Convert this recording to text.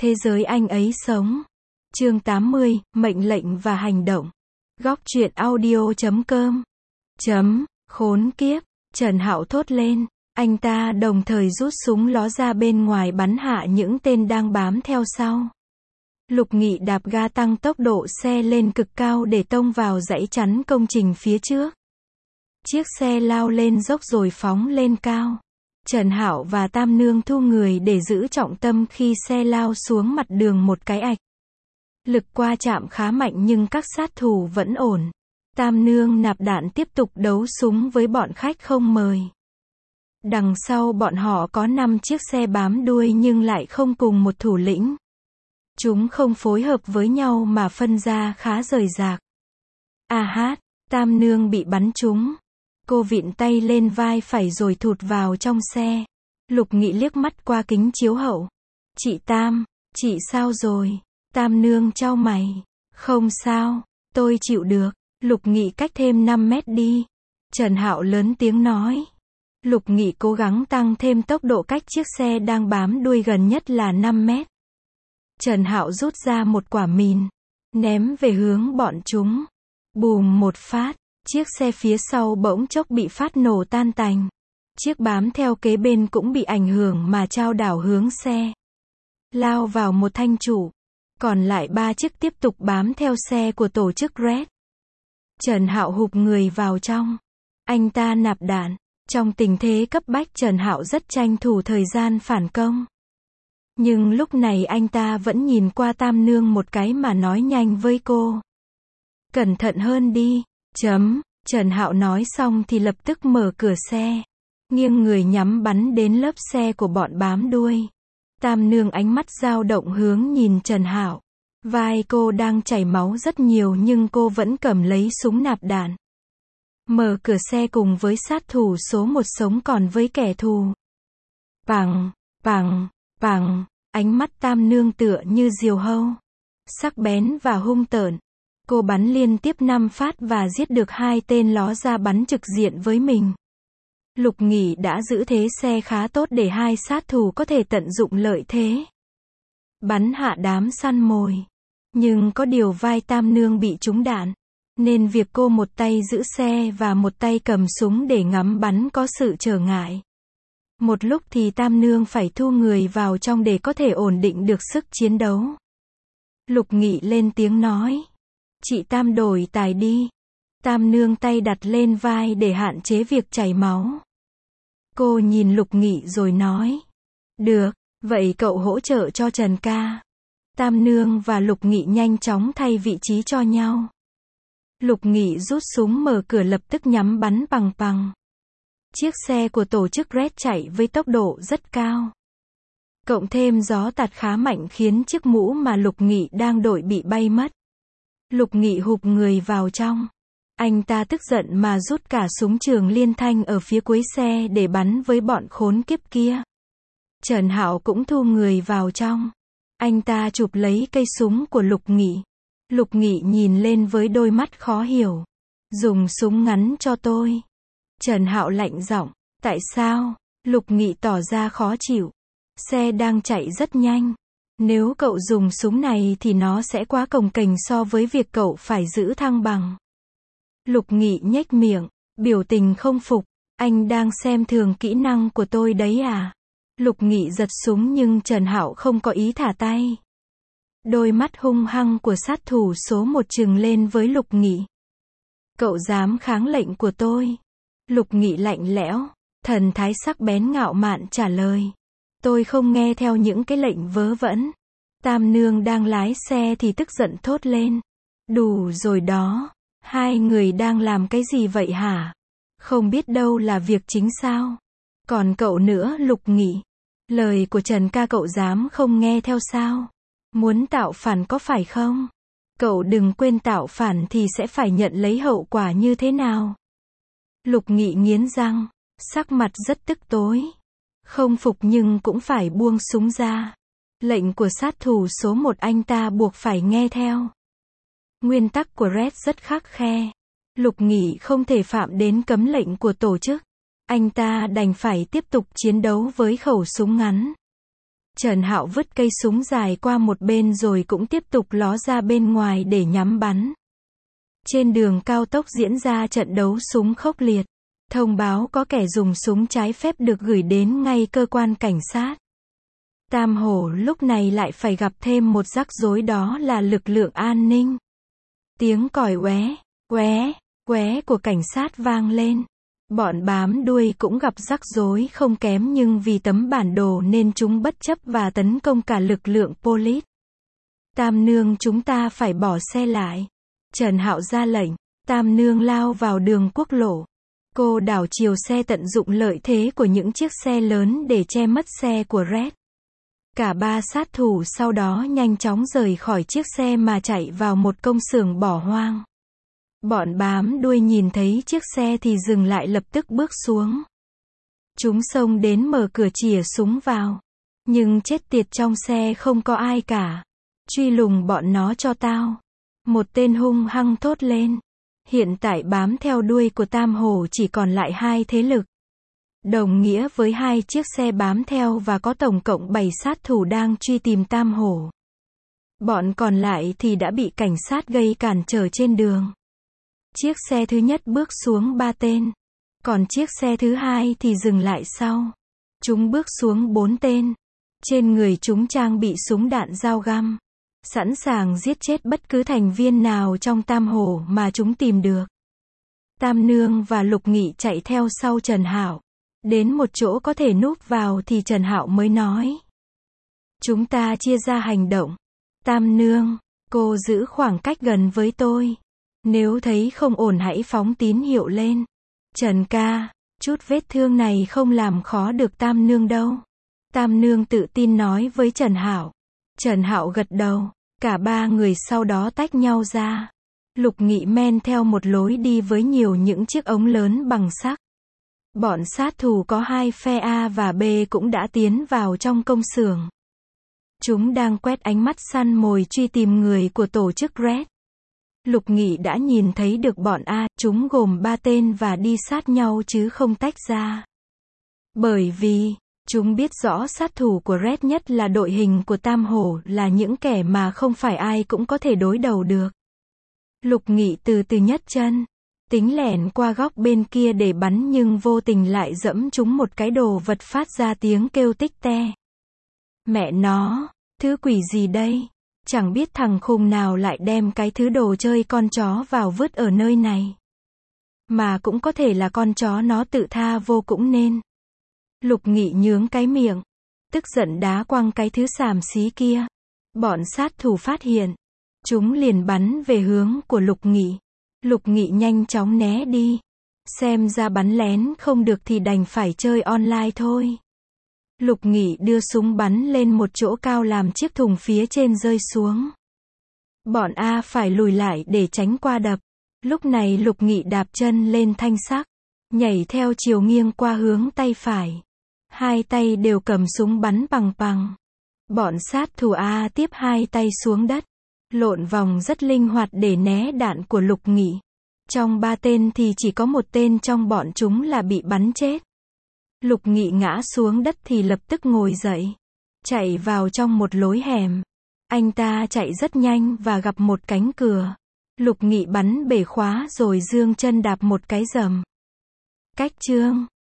Thế giới anh ấy sống. Chương 80, mệnh lệnh và hành động. Góc truyện audio.com. Khốn kiếp, Trần Hạo thốt lên. Anh ta đồng thời rút súng ló ra bên ngoài bắn hạ những tên đang bám theo sau. Lục Nghị đạp ga tăng tốc độ xe lên cực cao để tông vào dãy chắn công trình phía trước. Chiếc xe lao lên dốc rồi phóng lên cao. Trần Hạo và Tam Nương thu người để giữ trọng tâm khi xe lao xuống mặt đường một cái ạch. Lực qua chạm khá mạnh nhưng các sát thủ vẫn ổn. Tam Nương nạp đạn tiếp tục đấu súng với bọn khách không mời. Đằng sau bọn họ có 5 chiếc xe bám đuôi nhưng lại không cùng một thủ lĩnh. Chúng không phối hợp với nhau mà phân ra khá rời rạc. Tam Nương bị bắn trúng. Cô vịn tay lên vai phải rồi thụt vào trong xe. Lục Nghị liếc mắt qua kính chiếu hậu. Chị Tam, chị sao rồi? Tam Nương chau mày. Không sao, tôi chịu được. Lục Nghị cách thêm 5 mét đi. Trần Hạo lớn tiếng nói. Lục Nghị cố gắng tăng thêm tốc độ cách chiếc xe đang bám đuôi gần nhất là 5 mét. Trần Hạo rút ra một quả mìn, ném về hướng bọn chúng. Bùm một phát, chiếc xe phía sau bỗng chốc bị phát nổ tan tành. Chiếc bám theo kế bên cũng bị ảnh hưởng mà chao đảo hướng xe. Lao vào một thanh trụ. Còn lại 3 chiếc tiếp tục bám theo xe của tổ chức Red. Trần Hạo hụp người vào trong. Anh ta nạp đạn. Trong tình thế cấp bách Trần Hạo rất tranh thủ thời gian phản công. Nhưng lúc này anh ta vẫn nhìn qua Tam Nương một cái mà nói nhanh với cô. Cẩn thận hơn đi. Trần Hạo nói xong thì lập tức mở cửa xe. Nghiêng người nhắm bắn đến lớp xe của bọn bám đuôi. Tam Nương ánh mắt dao động hướng nhìn Trần Hạo. Vai cô đang chảy máu rất nhiều nhưng cô vẫn cầm lấy súng nạp đạn. Mở cửa xe cùng với sát thủ số 1 sống còn với kẻ thù. Pằng, ánh mắt Tam Nương tựa như diều hâu. Sắc bén và hung tợn. Cô bắn liên tiếp 5 phát và giết được 2 tên ló ra bắn trực diện với mình. Lục Nghị đã giữ thế xe khá tốt để 2 sát thủ có thể tận dụng lợi thế. Bắn hạ đám săn mồi. Nhưng có điều vai Tam Nương bị trúng đạn. Nên việc cô một tay giữ xe và một tay cầm súng để ngắm bắn có sự trở ngại. Một lúc thì Tam Nương phải thu người vào trong để có thể ổn định được sức chiến đấu. Lục Nghị lên tiếng nói. Chị Tam đổi tài đi. Tam Nương tay đặt lên vai để hạn chế việc chảy máu. Cô nhìn Lục Nghị rồi nói. Được, vậy cậu hỗ trợ cho Trần ca. Tam Nương và Lục Nghị nhanh chóng thay vị trí cho nhau. Lục Nghị rút súng mở cửa lập tức nhắm bắn pằng. Chiếc xe của tổ chức Red chạy với tốc độ rất cao. Cộng thêm gió tạt khá mạnh khiến chiếc mũ mà Lục Nghị đang đội bị bay mất. Lục Nghị hụp người vào trong. Anh ta tức giận mà rút cả súng trường liên thanh ở phía cuối xe để bắn với bọn khốn kiếp kia. Trần Hạo cũng thu người vào trong. Anh ta chụp lấy cây súng của Lục Nghị. Lục Nghị nhìn lên với đôi mắt khó hiểu. Dùng súng ngắn cho tôi. Trần Hạo lạnh giọng. Tại sao? Lục Nghị tỏ ra khó chịu. Xe đang chạy rất nhanh. Nếu cậu dùng súng này thì nó sẽ quá cồng kềnh so với việc cậu phải giữ thăng bằng. Lục Nghị nhếch miệng, biểu tình không phục. Anh đang xem thường kỹ năng của tôi đấy à? Lục Nghị giật súng nhưng Trần Hạo không có ý thả tay. Đôi mắt hung hăng của sát thủ số 1 trừng lên với Lục Nghị. Cậu dám kháng lệnh của tôi? Lục Nghị lạnh lẽo, thần thái sắc bén ngạo mạn trả lời. Tôi không nghe theo những cái lệnh vớ vẩn. Tam Nương đang lái xe thì tức giận thốt lên. Đủ rồi đó, 2 người đang làm cái gì vậy hả? Không biết đâu là việc chính sao? Còn cậu nữa Lục Nghị. Lời của Trần ca cậu dám không nghe theo sao? Muốn tạo phản có phải không? Cậu đừng quên tạo phản thì sẽ phải nhận lấy hậu quả như thế nào? Lục Nghị nghiến răng, sắc mặt rất tức tối. Không phục nhưng cũng phải buông súng ra. Lệnh của sát thủ số 1 anh ta buộc phải nghe theo. Nguyên tắc của Red rất khắt khe. Lục Nghị không thể phạm đến cấm lệnh của tổ chức. Anh ta đành phải tiếp tục chiến đấu với khẩu súng ngắn. Trần Hạo vứt cây súng dài qua một bên rồi cũng tiếp tục ló ra bên ngoài để nhắm bắn. Trên đường cao tốc diễn ra trận đấu súng khốc liệt. Thông báo có kẻ dùng súng trái phép được gửi đến ngay cơ quan cảnh sát. Tam Hổ lúc này lại phải gặp thêm một rắc rối, đó là lực lượng an ninh. Tiếng còi oé, oé, oé của cảnh sát vang lên. Bọn bám đuôi cũng gặp rắc rối không kém, nhưng vì tấm bản đồ nên chúng bất chấp và tấn công cả lực lượng police. Tam nương, chúng ta phải bỏ xe lại. Trần Hạo ra lệnh. Tam nương lao vào đường quốc lộ. Cô đảo chiều xe, tận dụng lợi thế của những chiếc xe lớn để che mất xe của Red. Cả ba sát thủ sau đó nhanh chóng rời khỏi chiếc xe mà chạy vào một công xưởng bỏ hoang. Bọn bám đuôi nhìn thấy chiếc xe thì dừng lại, lập tức bước xuống. Chúng xông đến mở cửa chĩa súng vào. Nhưng chết tiệt, trong xe không có ai cả. Truy lùng bọn nó cho tao. Một tên hung hăng thốt lên. Hiện tại bám theo đuôi của Tam Hổ chỉ còn lại 2 thế lực. Đồng nghĩa với 2 chiếc xe bám theo và có tổng cộng 7 sát thủ đang truy tìm Tam Hổ. Bọn còn lại thì đã bị cảnh sát gây cản trở trên đường. Chiếc xe thứ nhất bước xuống 3 tên. Còn chiếc xe thứ hai thì dừng lại sau. Chúng bước xuống 4 tên. Trên người chúng trang bị súng đạn dao găm. Sẵn sàng giết chết bất cứ thành viên nào trong Tam Hổ mà chúng tìm được. Tam nương và Lục Nghị chạy theo sau Trần Hạo. Đến một chỗ có thể núp vào thì Trần Hạo mới nói. Chúng ta chia ra hành động. Tam nương, cô giữ khoảng cách gần với tôi. Nếu thấy không ổn hãy phóng tín hiệu lên. Trần ca, chút vết thương này không làm khó được Tam nương đâu. Tam nương tự tin nói với Trần Hạo. Trần Hạo gật đầu. Cả 3 người sau đó tách nhau ra. Lục Nghị men theo một lối đi với nhiều những chiếc ống lớn bằng sắt. Bọn sát thủ có 2 phe A và B cũng đã tiến vào trong công xưởng. Chúng đang quét ánh mắt săn mồi truy tìm người của tổ chức Red. Lục Nghị đã nhìn thấy được bọn A, chúng gồm 3 tên và đi sát nhau chứ không tách ra. Bởi vì, chúng biết rõ sát thủ của Red, nhất là đội hình của Tam Hổ, là những kẻ mà không phải ai cũng có thể đối đầu được. Lục Nghị từ từ nhấc chân, tính lẻn qua góc bên kia để bắn nhưng vô tình lại dẫm trúng một cái đồ vật phát ra tiếng kêu tích te. Mẹ nó, thứ quỷ gì đây? Chẳng biết thằng khùng nào lại đem cái thứ đồ chơi con chó vào vứt ở nơi này. Mà cũng có thể là con chó nó tự tha vô cũng nên. Lục Nghị nhướng cái miệng, tức giận đá quăng cái thứ xàm xí kia. Bọn sát thủ phát hiện, chúng liền bắn về hướng của Lục Nghị. Lục Nghị nhanh chóng né đi. Xem ra bắn lén không được thì đành phải chơi online thôi. Lục Nghị đưa súng bắn lên một chỗ cao làm chiếc thùng phía trên rơi xuống. Bọn A phải lùi lại để tránh qua đập. Lúc này Lục Nghị đạp chân lên thanh sắt, nhảy theo chiều nghiêng qua hướng tay phải. 2 tay đều cầm súng bắn bằng bằng. Bọn sát thủ A tiếp 2 tay xuống đất, lộn vòng rất linh hoạt để né đạn của Lục Nghị. Trong 3 tên thì chỉ có 1 tên trong bọn chúng là bị bắn chết. Lục Nghị ngã xuống đất thì lập tức ngồi dậy, chạy vào trong một lối hẻm. Anh ta chạy rất nhanh và gặp một cánh cửa. Lục Nghị bắn bể khóa rồi giương chân đạp một cái rầm. Cách chương